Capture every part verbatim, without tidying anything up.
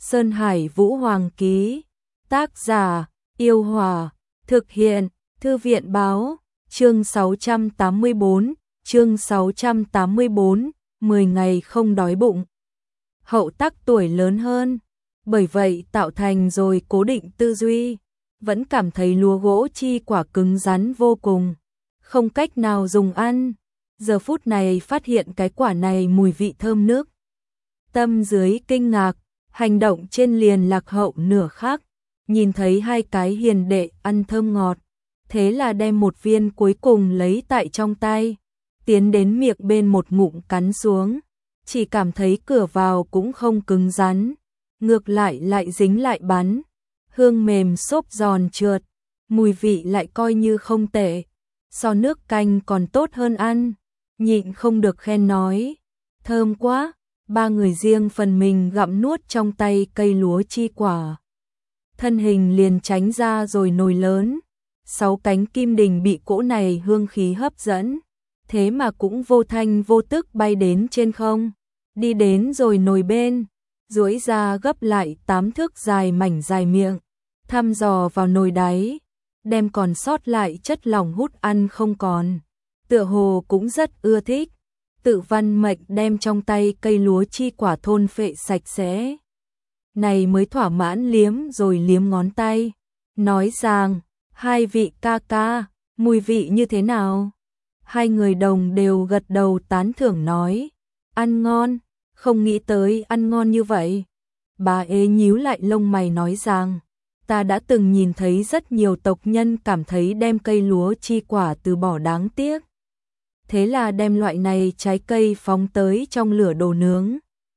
Sơn Hải Vũ Hoàng ký. Tác giả, Yêu Hòa. Thực hiện, Thư viện Báo. Chương sáu trăm tám mươi bốn, chương sáu trăm tám mươi bốn, mười ngày không đói bụng. Hậu Tắc tuổi lớn hơn, bởi vậy tạo thành rồi cố định tư duy, vẫn cảm thấy lúa gỗ chi quả cứng rắn vô cùng, không cách nào dùng ăn. Giờ phút này phát hiện cái quả này mùi vị thơm nước. Tâm dưới kinh ngạc, hành động trên liền lạc hậu nửa khắc, nhìn thấy hai cái hiền đệ ăn thơm ngọt, thế là đem một viên cuối cùng lấy tại trong tay, tiến đến miệng bên một ngụm cắn xuống, chỉ cảm thấy cửa vào cũng không cứng rắn, ngược lại lại dính lại bắn, hương mềm xốp giòn trượt, mùi vị lại coi như không tệ, so nước canh còn tốt hơn ăn, nhịn không được khen nói, thơm quá. Ba người riêng phần mình gặm nuốt trong tay cây lúa chi quả. Thân hình liền tránh ra rồi nồi lớn, sáu cánh kim đình bị cỗ này hương khí hấp dẫn, thế mà cũng vô thanh vô tức bay đến trên không, đi đến rồi nồi bên, duỗi ra gấp lại tám thước dài mảnh dài miệng, thăm dò vào nồi đáy, đem còn sót lại chất lỏng hút ăn không còn, tựa hồ cũng rất ưa thích. Tự văn mệnh đem trong tay cây lúa chi quả thôn phệ sạch sẽ. Này mới thỏa mãn liếm rồi liếm ngón tay. Nói rằng, hai vị ca ca, mùi vị như thế nào? Hai người đồng đều gật đầu tán thưởng nói. Ăn ngon, không nghĩ tới ăn ngon như vậy. Bà ế nhíu lại lông mày nói rằng, ta đã từng nhìn thấy rất nhiều tộc nhân cảm thấy đem cây lúa chi quả từ bỏ đáng tiếc. Thế là đem loại này trái cây phóng tới trong lửa đồ nướng.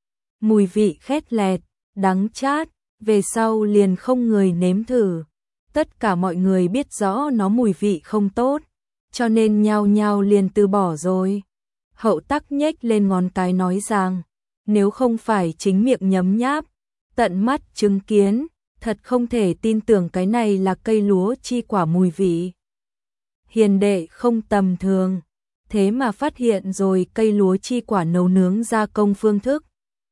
Mùi vị khét lẹt, đắng chát, về sau liền không người nếm thử. Tất cả mọi người biết rõ nó mùi vị không tốt, cho nên nhao nhao liền từ bỏ rồi. Hậu Tắc nhếch lên ngón cái nói rằng, nếu không phải chính miệng nhấm nháp, tận mắt chứng kiến, thật không thể tin tưởng cái này là cây lúa chi quả mùi vị. Hiền đệ không tầm thường. Thế mà phát hiện rồi cây lúa chi quả nấu nướng gia công phương thức.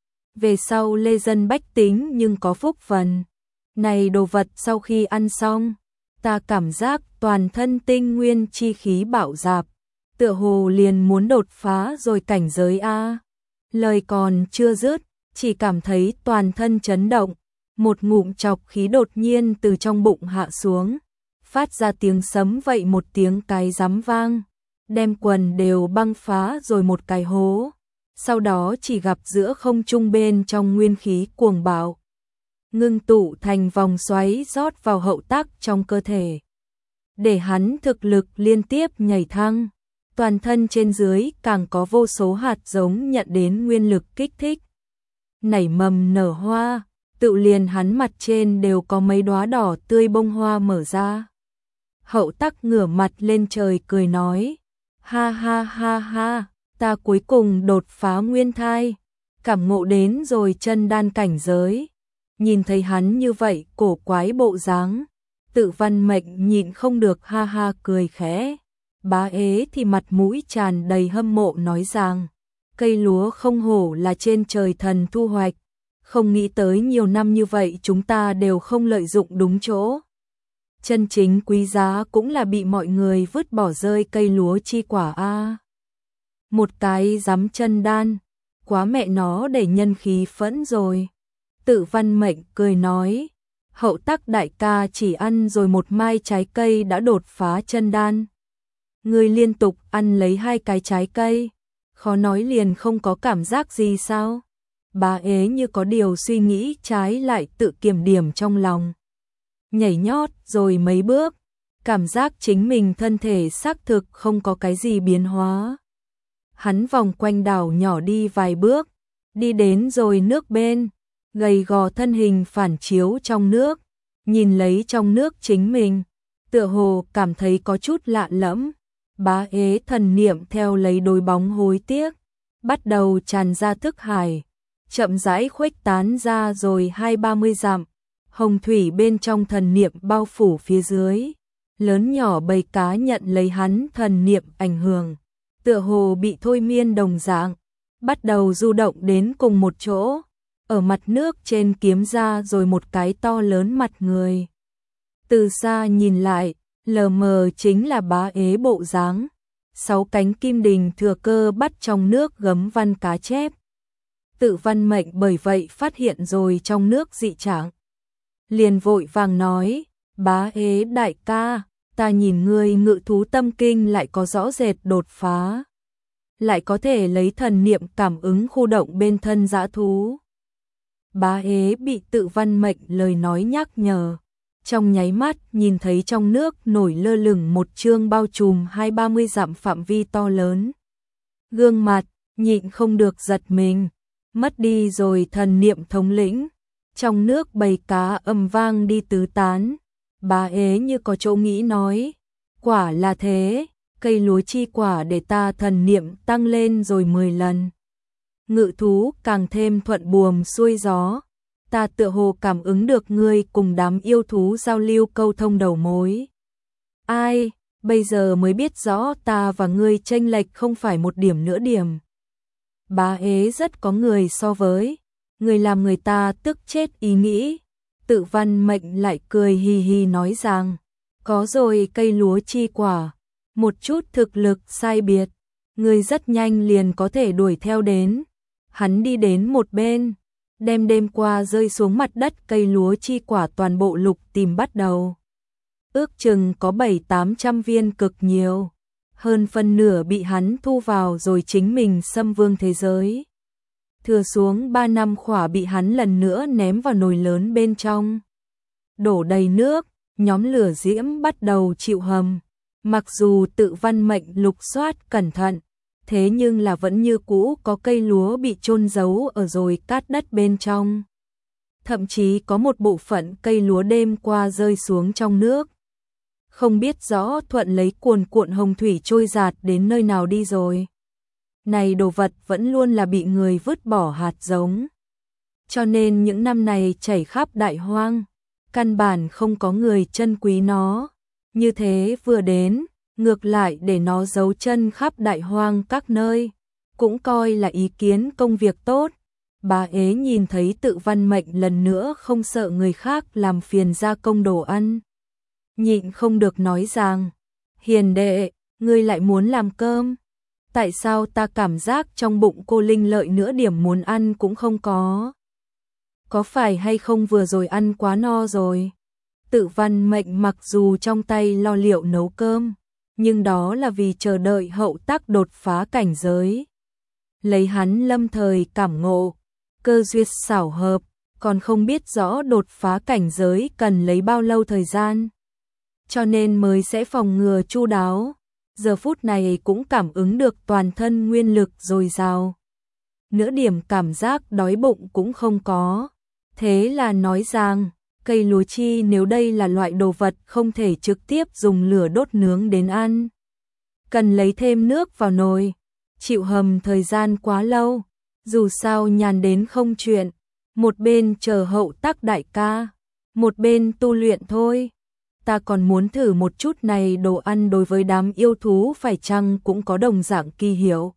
Về sau lê dân bách tính nhưng có phúc phần. Này đồ vật sau khi ăn xong, ta cảm giác toàn thân tinh nguyên chi khí bạo dạp, tựa hồ liền muốn đột phá rồi cảnh giới a. Lời còn chưa dứt, chỉ cảm thấy toàn thân chấn động, một ngụm chọc khí đột nhiên từ trong bụng hạ xuống, phát ra tiếng sấm vậy một tiếng cái rắm vang. Đem quần đều băng phá rồi một cái hố, sau đó chỉ gặp giữa không trung bên trong nguyên khí cuồng bạo, ngưng tụ thành vòng xoáy rót vào Hậu Tắc trong cơ thể, để hắn thực lực liên tiếp nhảy thăng, toàn thân trên dưới càng có vô số hạt giống nhận đến nguyên lực kích thích, nảy mầm nở hoa, tự liền hắn mặt trên đều có mấy đóa đỏ tươi bông hoa mở ra. Hậu Tắc ngửa mặt lên trời cười nói, ha ha ha ha, ta cuối cùng đột phá nguyên thai, cảm ngộ đến rồi chân đan cảnh giới. Nhìn thấy hắn như vậy cổ quái bộ dáng, Tự văn mệnh nhịn không được ha ha cười khẽ. Bá ế thì mặt mũi tràn đầy hâm mộ nói rằng, cây lúa không hổ là trên trời thần thu hoạch, không nghĩ tới nhiều năm như vậy chúng ta đều không lợi dụng đúng chỗ. Chân chính quý giá cũng là bị mọi người vứt bỏ rơi cây lúa chi quả a. Một cái giấm chân đan, quá mẹ nó để nhân khí phẫn rồi. Tự văn mệnh cười nói, Hậu Tắc đại ca chỉ ăn rồi một mai trái cây đã đột phá chân đan. Người liên tục ăn lấy hai cái trái cây, khó nói liền không có cảm giác gì sao? Bá ế như có điều suy nghĩ trái lại tự kiểm điểm trong lòng. Nhảy nhót rồi mấy bước, cảm giác chính mình thân thể xác thực không có cái gì biến hóa. Hắn vòng quanh đảo nhỏ đi vài bước, đi đến rồi nước bên, gầy gò thân hình phản chiếu trong nước, nhìn lấy trong nước chính mình, tựa hồ cảm thấy có chút lạ lẫm. Bá ế thần niệm theo lấy đôi bóng hối tiếc, bắt đầu tràn ra thức hải, chậm rãi khuếch tán ra rồi hai ba mươi dặm. Hồng thủy bên trong thần niệm bao phủ phía dưới, lớn nhỏ bầy cá nhận lấy hắn thần niệm ảnh hưởng, tựa hồ bị thôi miên đồng dạng, bắt đầu du động đến cùng một chỗ, ở mặt nước trên kiếm ra rồi một cái to lớn mặt người. Từ xa nhìn lại, lờ mờ chính là Bá Ế bộ dáng. Sáu cánh kim đình thừa cơ bắt trong nước gấm văn cá chép. Tự Văn Mệnh bởi vậy phát hiện rồi trong nước dị trạng. Liền vội vàng nói, Bá Ế đại ca, ta nhìn ngươi ngự thú tâm kinh lại có rõ rệt đột phá. Lại có thể lấy thần niệm cảm ứng khu động bên thân dã thú. Bá Ế bị Tự Văn Mệnh lời nói nhắc nhở. Trong nháy mắt nhìn thấy trong nước nổi lơ lửng một chương bao trùm hai ba mươi dặm phạm vi to lớn. Gương mặt, nhịn không được giật mình, mất đi rồi thần niệm thống lĩnh. Trong nước bầy cá ầm vang đi tứ tán. Bá Ế như có chỗ nghĩ nói, quả là thế, cây lúa chi quả để ta thần niệm tăng lên rồi mười lần. Ngự thú càng thêm thuận buồm xuôi gió. Ta tựa hồ cảm ứng được ngươi cùng đám yêu thú giao lưu câu thông đầu mối. Ai, bây giờ mới biết rõ ta và ngươi chênh lệch không phải một điểm nữa điểm. Bá Ế rất có người so với, người làm người ta tức chết ý nghĩ. Tự Văn Mệnh lại cười hì hì nói rằng, có rồi cây lúa chi quả, một chút thực lực sai biệt, ngươi rất nhanh liền có thể đuổi theo đến. Hắn đi đến một bên, đem đêm qua rơi xuống mặt đất cây lúa chi quả toàn bộ lục tìm bắt đầu. Ước chừng có bảy tám trăm viên cực nhiều, hơn phân nửa bị hắn thu vào rồi chính mình xâm vương thế giới. Thừa xuống ba năm khỏa bị hắn lần nữa ném vào nồi lớn bên trong. Đổ đầy nước, nhóm lửa diễm bắt đầu chịu hầm. Mặc dù Tự Văn Mệnh lục soát cẩn thận, thế nhưng là vẫn như cũ có cây lúa bị chôn giấu ở rồi cát đất bên trong. Thậm chí có một bộ phận cây lúa đêm qua rơi xuống trong nước. Không biết rõ thuận lấy cuồn cuộn hồng thủy trôi dạt đến nơi nào đi rồi. Này đồ vật vẫn luôn là bị người vứt bỏ hạt giống. Cho nên những năm này chảy khắp đại hoang, căn bản không có người trân quý nó. Như thế vừa đến, ngược lại để nó giấu chân khắp đại hoang các nơi, cũng coi là ý kiến công việc tốt. Bá Ế nhìn thấy Tự Văn Mệnh lần nữa không sợ người khác làm phiền gia công đồ ăn. Nhịn không được nói rằng, hiền đệ, ngươi lại muốn làm cơm. Tại sao ta cảm giác trong bụng cô Linh Lợi nữa điểm muốn ăn cũng không có? Có phải hay không vừa rồi ăn quá no rồi? Tự Văn Mệnh mặc dù trong tay lo liệu nấu cơm, nhưng đó là vì chờ đợi hậu tác đột phá cảnh giới. Lấy hắn lâm thời cảm ngộ, cơ duyên xảo hợp, còn không biết rõ đột phá cảnh giới cần lấy bao lâu thời gian. Cho nên mới sẽ phòng ngừa chu đáo. Giờ phút này cũng cảm ứng được toàn thân nguyên lực dồi dào. Nửa điểm cảm giác đói bụng cũng không có. Thế là nói rằng, cây lúa chi nếu đây là loại đồ vật không thể trực tiếp dùng lửa đốt nướng đến ăn. Cần lấy thêm nước vào nồi, chịu hầm thời gian quá lâu, dù sao nhàn đến không chuyện, một bên chờ hậu tác đại ca, một bên tu luyện thôi. Ta còn muốn thử một chút này đồ ăn đối với đám yêu thú phải chăng cũng có đồng dạng kỳ hiệu.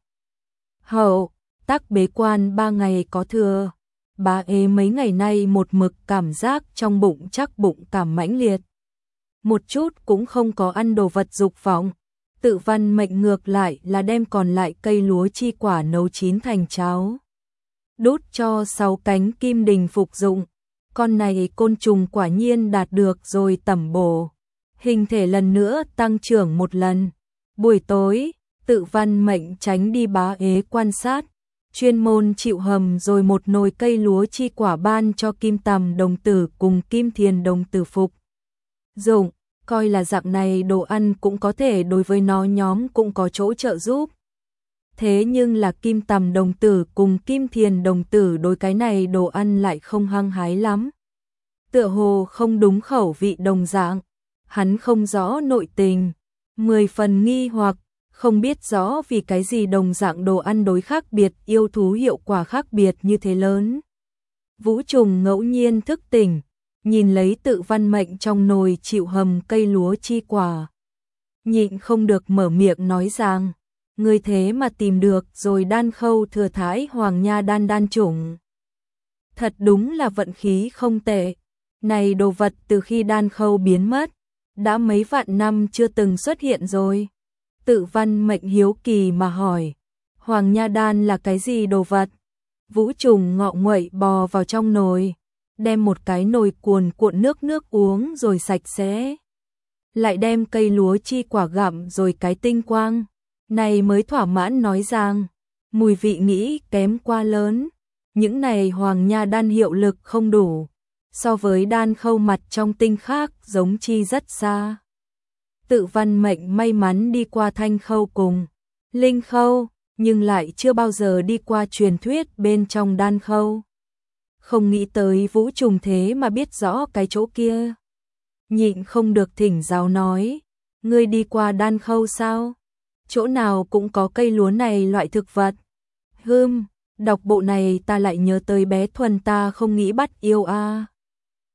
Hậu tác bế quan ba ngày có thừa. Bá Ế mấy ngày nay một mực cảm giác trong bụng chắc bụng cảm mãnh liệt. Một chút cũng không có ăn đồ vật dục vọng. Tự Văn Mệnh ngược lại là đem còn lại cây lúa chi quả nấu chín thành cháo. Đút cho sáu cánh kim đình phục dụng. Con này côn trùng quả nhiên đạt được rồi tẩm bổ. Hình thể lần nữa tăng trưởng một lần. Buổi tối, Tự Văn Mệnh tránh đi Bá Ế quan sát. Chuyên môn chịu hầm rồi một nồi cây lúa chi quả ban cho Kim Tầm đồng tử cùng Kim Thiền đồng tử phục dụng, coi là dạng này đồ ăn cũng có thể đối với nó nhóm cũng có chỗ trợ giúp. Thế nhưng là Kim Tầm đồng tử cùng Kim Thiền đồng tử đối cái này đồ ăn lại không hăng hái lắm. Tựa hồ không đúng khẩu vị đồng dạng, hắn không rõ nội tình, mười phần nghi hoặc, không biết rõ vì cái gì đồng dạng đồ ăn đối khác biệt yêu thú hiệu quả khác biệt như thế lớn. Vũ Trùng ngẫu nhiên thức tỉnh, nhìn lấy Tự Văn Mệnh trong nồi chịu hầm cây lúa chi quả. Nhịn không được mở miệng nói rằng, người thế mà tìm được rồi đan khâu thừa thái hoàng nha đan đan chủng. Thật đúng là vận khí không tệ. Này đồ vật từ khi đan khâu biến mất, đã mấy vạn năm chưa từng xuất hiện rồi. Tự Văn Mệnh hiếu kỳ mà hỏi, Hoàng Nha Đan là cái gì đồ vật? Vũ Trùng ngọ nguậy bò vào trong nồi, đem một cái nồi cuồn cuộn nước nước uống rồi sạch sẽ. Lại đem cây lúa chi quả gặm rồi cái tinh quang. Này mới thỏa mãn nói rằng, mùi vị nghĩ kém quá lớn. Những này Hoàng Nha Đan hiệu lực không đủ, so với đan khâu mặt trong tinh khác giống chi rất xa. Tự Văn Mệnh may mắn đi qua thanh khâu cùng linh khâu, nhưng lại chưa bao giờ đi qua truyền thuyết bên trong đan khâu. Không nghĩ tới Vũ Trùng thế mà biết rõ cái chỗ kia. Nhịn không được thỉnh giáo nói, ngươi đi qua đan khâu sao? Chỗ nào cũng có cây lúa này loại thực vật. Hưm, đọc bộ này ta lại nhớ tới bé Thuần ta không nghĩ bắt yêu a.